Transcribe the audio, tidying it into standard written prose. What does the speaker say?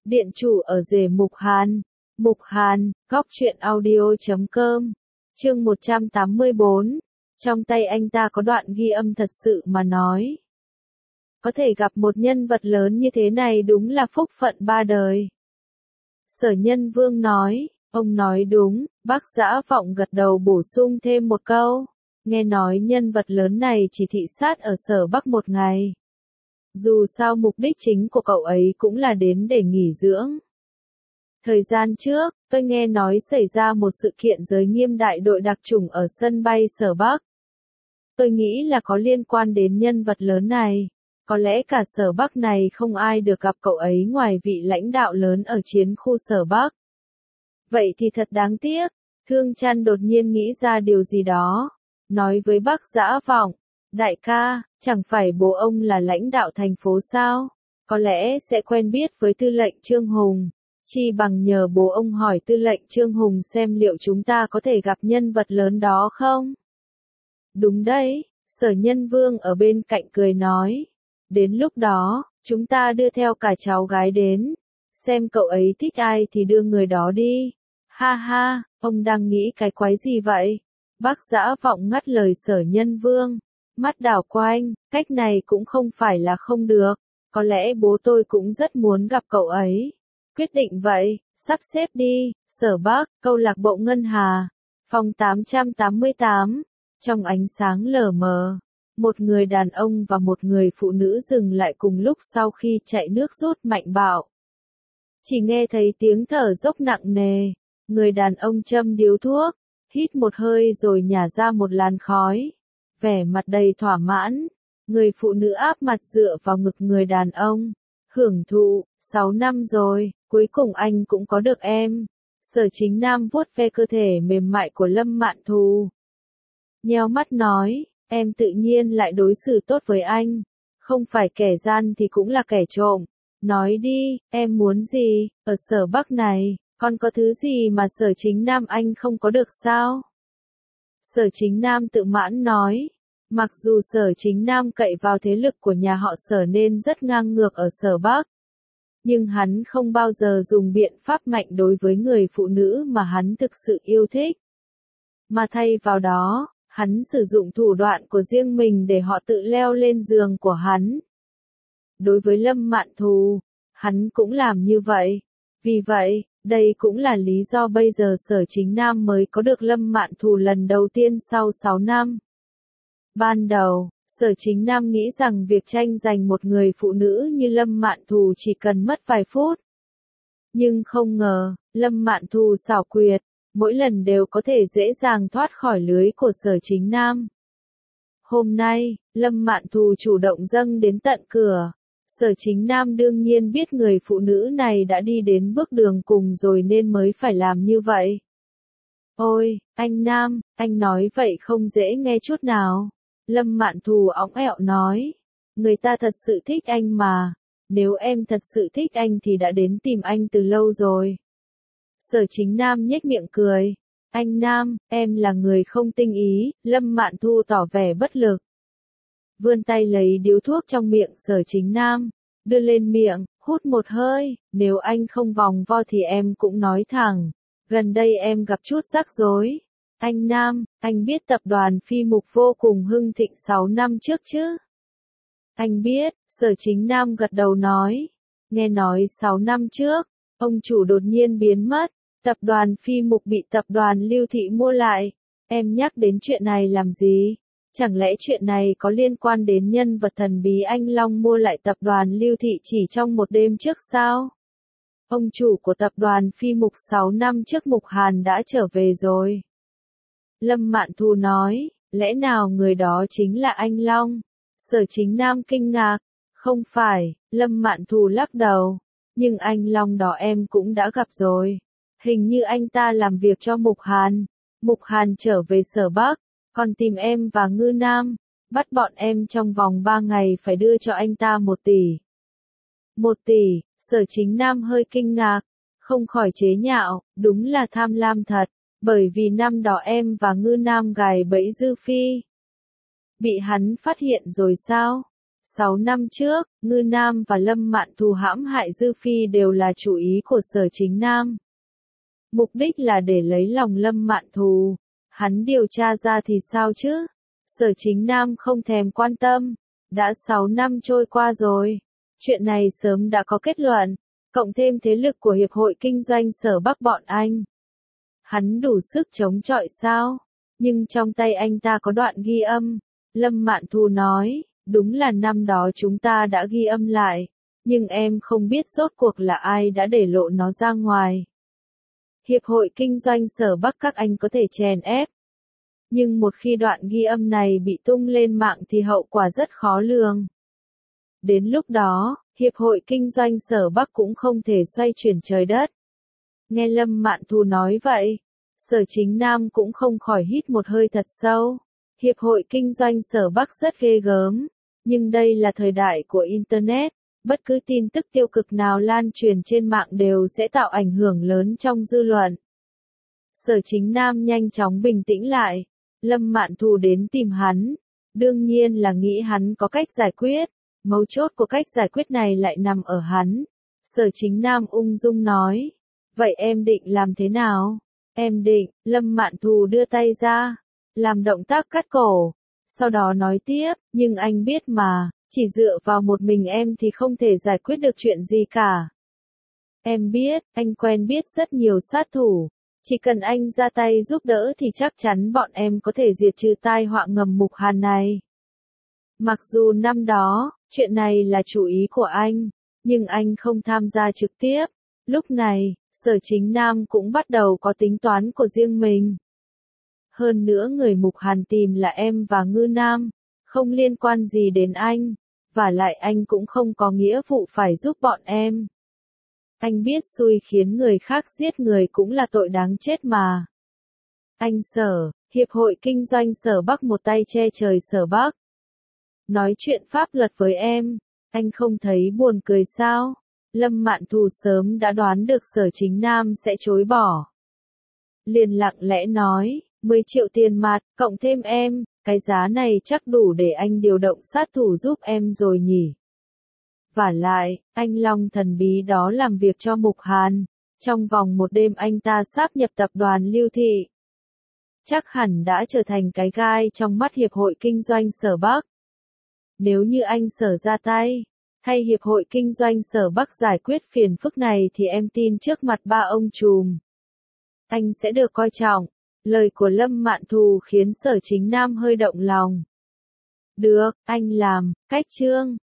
Điện chủ ở rể Mục Hàn. Mục Hàn, góc truyện audio.com. Chương 184. Trong tay anh ta có đoạn ghi âm thật sự mà nói. Có thể gặp một nhân vật lớn như thế này đúng là phúc phận ba đời. Sở Nhân Vương nói, ông nói đúng, Bác Dã Vọng gật đầu bổ sung thêm một câu. Nghe nói nhân vật lớn này chỉ thị sát ở Sở Bắc một ngày. Dù sao mục đích chính của cậu ấy cũng là đến để nghỉ dưỡng. Thời gian trước, tôi nghe nói xảy ra một sự kiện giới nghiêm đại đội đặc chủng ở sân bay Sở Bắc. Tôi nghĩ là có liên quan đến nhân vật lớn này. Có lẽ cả Sở Bắc này không ai được gặp cậu ấy ngoài vị lãnh đạo lớn ở chiến khu Sở Bắc. Vậy thì thật đáng tiếc. Thương Chăn đột nhiên nghĩ ra điều gì đó. Nói với Bác Dã Vọng, đại ca, chẳng phải bố ông là lãnh đạo thành phố sao? Có lẽ sẽ quen biết với tư lệnh Trương Hùng. Chi bằng nhờ bố ông hỏi tư lệnh Trương Hùng xem liệu chúng ta có thể gặp nhân vật lớn đó không? Đúng đấy, Sở Nhân Vương ở bên cạnh cười nói. Đến lúc đó, chúng ta đưa theo cả cháu gái đến. Xem cậu ấy thích ai thì đưa người đó đi. Ha ha, ông đang nghĩ cái quái gì vậy? Bác Dã Vọng ngắt lời Sở Nhân Vương. Mắt đảo quanh, cách này cũng không phải là không được. Có lẽ bố tôi cũng rất muốn gặp cậu ấy. Quyết định vậy, sắp xếp đi. Sở Bắc, câu lạc bộ Ngân Hà. Phòng 888. Trong ánh sáng lờ mờ, một người đàn ông và một người phụ nữ dừng lại cùng lúc sau khi chạy nước rút mạnh bạo. Chỉ nghe thấy tiếng thở dốc nặng nề. Người đàn ông châm điếu thuốc, hít một hơi rồi nhả ra một làn khói. Vẻ mặt đầy thỏa mãn. Người phụ nữ áp mặt dựa vào ngực người đàn ông. Hưởng thụ, 6 năm rồi, cuối cùng anh cũng có được em. Sở Chính Nam vuốt ve cơ thể mềm mại của Lâm Mạn Thù. Nheo mắt nói, em tự nhiên lại đối xử tốt với anh. Không phải kẻ gian thì cũng là kẻ trộm. Nói đi, em muốn gì, ở Sở Bắc này, còn có thứ gì mà Sở Chính Nam anh không có được sao? Sở Chính Nam tự mãn nói. Mặc dù Sở Chính Nam cậy vào thế lực của nhà họ Sở nên rất ngang ngược ở Sở Bắc. Nhưng hắn không bao giờ dùng biện pháp mạnh đối với người phụ nữ mà hắn thực sự yêu thích. Mà thay vào đó, hắn sử dụng thủ đoạn của riêng mình để họ tự leo lên giường của hắn. Đối với Lâm Mạn Thù, hắn cũng làm như vậy. Vì vậy, đây cũng là lý do bây giờ Sở Chính Nam mới có được Lâm Mạn Thù lần đầu tiên sau 6 năm. Ban đầu, Sở Chính Nam nghĩ rằng việc tranh giành một người phụ nữ như Lâm Mạn Thù chỉ cần mất vài phút. Nhưng không ngờ, Lâm Mạn Thù xảo quyệt, mỗi lần đều có thể dễ dàng thoát khỏi lưới của Sở Chính Nam. Hôm nay, Lâm Mạn Thù chủ động dâng đến tận cửa. Sở Chính Nam đương nhiên biết người phụ nữ này đã đi đến bước đường cùng rồi nên mới phải làm như vậy. Ôi, anh Nam, anh nói vậy không dễ nghe chút nào. Lâm Mạn Thù óng ẹo nói. Người ta thật sự thích anh mà. Nếu em thật sự thích anh thì đã đến tìm anh từ lâu rồi. Sở Chính Nam nhếch miệng cười. Anh Nam, em là người không tinh ý. Lâm Mạn Thù tỏ vẻ bất lực. Vươn tay lấy điếu thuốc trong miệng Sở Chính Nam. Đưa lên miệng, hút một hơi. Nếu anh không vòng vo thì em cũng nói thẳng. Gần đây em gặp chút rắc rối. Anh Nam, anh biết tập đoàn Phi Mục vô cùng hưng thịnh 6 năm trước chứ? Anh biết, Sở Chính Nam gật đầu nói. Nghe nói 6 năm trước, ông chủ đột nhiên biến mất, tập đoàn Phi Mục bị tập đoàn Lưu Thị mua lại. Em nhắc đến chuyện này làm gì? Chẳng lẽ chuyện này có liên quan đến nhân vật thần bí anh Long mua lại tập đoàn Lưu Thị chỉ trong một đêm trước sao? Ông chủ của tập đoàn Phi Mục 6 năm trước Mục Hàn đã trở về rồi. Lâm Mạn Thù nói, lẽ nào người đó chính là anh Long? Sở Chính Nam kinh ngạc, không phải, Lâm Mạn Thù lắc đầu, nhưng anh Long đó em cũng đã gặp rồi. Hình như anh ta làm việc cho Mục Hàn trở về Sở Bắc, còn tìm em và Ngư Nam, bắt bọn em trong vòng 3 ngày phải đưa cho anh ta 1 tỷ. 1 tỷ, Sở Chính Nam hơi kinh ngạc, không khỏi chế nhạo, đúng là tham lam thật. Bởi vì năm đó em và Ngư Nam gài bẫy Dư Phi. Bị hắn phát hiện rồi sao? 6 năm trước, Ngư Nam và Lâm Mạn Thù hãm hại Dư Phi đều là chủ ý của Sở Chính Nam. Mục đích là để lấy lòng Lâm Mạn Thù. Hắn điều tra ra thì sao chứ? Sở Chính Nam không thèm quan tâm. Đã 6 năm trôi qua rồi. Chuyện này sớm đã có kết luận. Cộng thêm thế lực của Hiệp hội Kinh doanh Sở Bắc bọn anh. Hắn đủ sức chống chọi sao? Nhưng trong tay anh ta có đoạn ghi âm. Lâm Mạn Thù nói, đúng là năm đó chúng ta đã ghi âm lại. Nhưng em không biết rốt cuộc là ai đã để lộ nó ra ngoài. Hiệp hội Kinh doanh Sở Bắc các anh có thể chèn ép. Nhưng một khi đoạn ghi âm này bị tung lên mạng thì hậu quả rất khó lường. Đến lúc đó, Hiệp hội Kinh doanh Sở Bắc cũng không thể xoay chuyển trời đất. Nghe Lâm Mạn Thù nói vậy, Sở Chính Nam cũng không khỏi hít một hơi thật sâu. Hiệp hội Kinh doanh Sở Bắc rất ghê gớm, nhưng đây là thời đại của Internet. Bất cứ tin tức tiêu cực nào lan truyền trên mạng đều sẽ tạo ảnh hưởng lớn trong dư luận. Sở Chính Nam nhanh chóng bình tĩnh lại. Lâm Mạn Thù đến tìm hắn. Đương nhiên là nghĩ hắn có cách giải quyết. Mấu chốt của cách giải quyết này lại nằm ở hắn. Sở Chính Nam ung dung nói. Vậy em định làm thế nào? Em định, Lâm Mạn Thù đưa tay ra. Làm động tác cắt cổ. Sau đó nói tiếp, nhưng anh biết mà. Chỉ dựa vào một mình em thì không thể giải quyết được chuyện gì cả. Em biết, anh quen biết rất nhiều sát thủ. Chỉ cần anh ra tay giúp đỡ thì chắc chắn bọn em có thể diệt trừ tai họa ngầm Mục Hàn này. Mặc dù năm đó, chuyện này là chủ ý của anh, nhưng anh không tham gia trực tiếp. Lúc này, Sở Chính Nam cũng bắt đầu có tính toán của riêng mình. Hơn nữa người Mục Hàn tìm là em và Ngư Nam, không liên quan gì đến anh, và lại anh cũng không có nghĩa vụ phải giúp bọn em. Anh biết xui khiến người khác giết người cũng là tội đáng chết mà. Anh Sở, Hiệp hội Kinh doanh Sở Bắc một tay che trời Sở Bắc. Nói chuyện pháp luật với em, anh không thấy buồn cười sao? Lâm Mạn Thù sớm đã đoán được Sở Chính Nam sẽ chối bỏ. Liền lặng lẽ nói, 10 triệu tiền mặt, cộng thêm em, cái giá này chắc đủ để anh điều động sát thủ giúp em rồi nhỉ. Vả lại, anh Long thần bí đó làm việc cho Mục Hàn. Trong vòng một đêm anh ta sáp nhập tập đoàn Lưu Thị. Chắc hẳn đã trở thành cái gai trong mắt Hiệp hội Kinh doanh Sở Bắc. Nếu như anh Sở ra tay, hay Hiệp hội Kinh doanh Sở Bắc giải quyết phiền phức này thì em tin trước mặt ba ông trùm. Anh sẽ được coi trọng. Lời của Lâm Mạn Thù khiến Sở Chính Nam hơi động lòng. Được, anh làm, cách chương.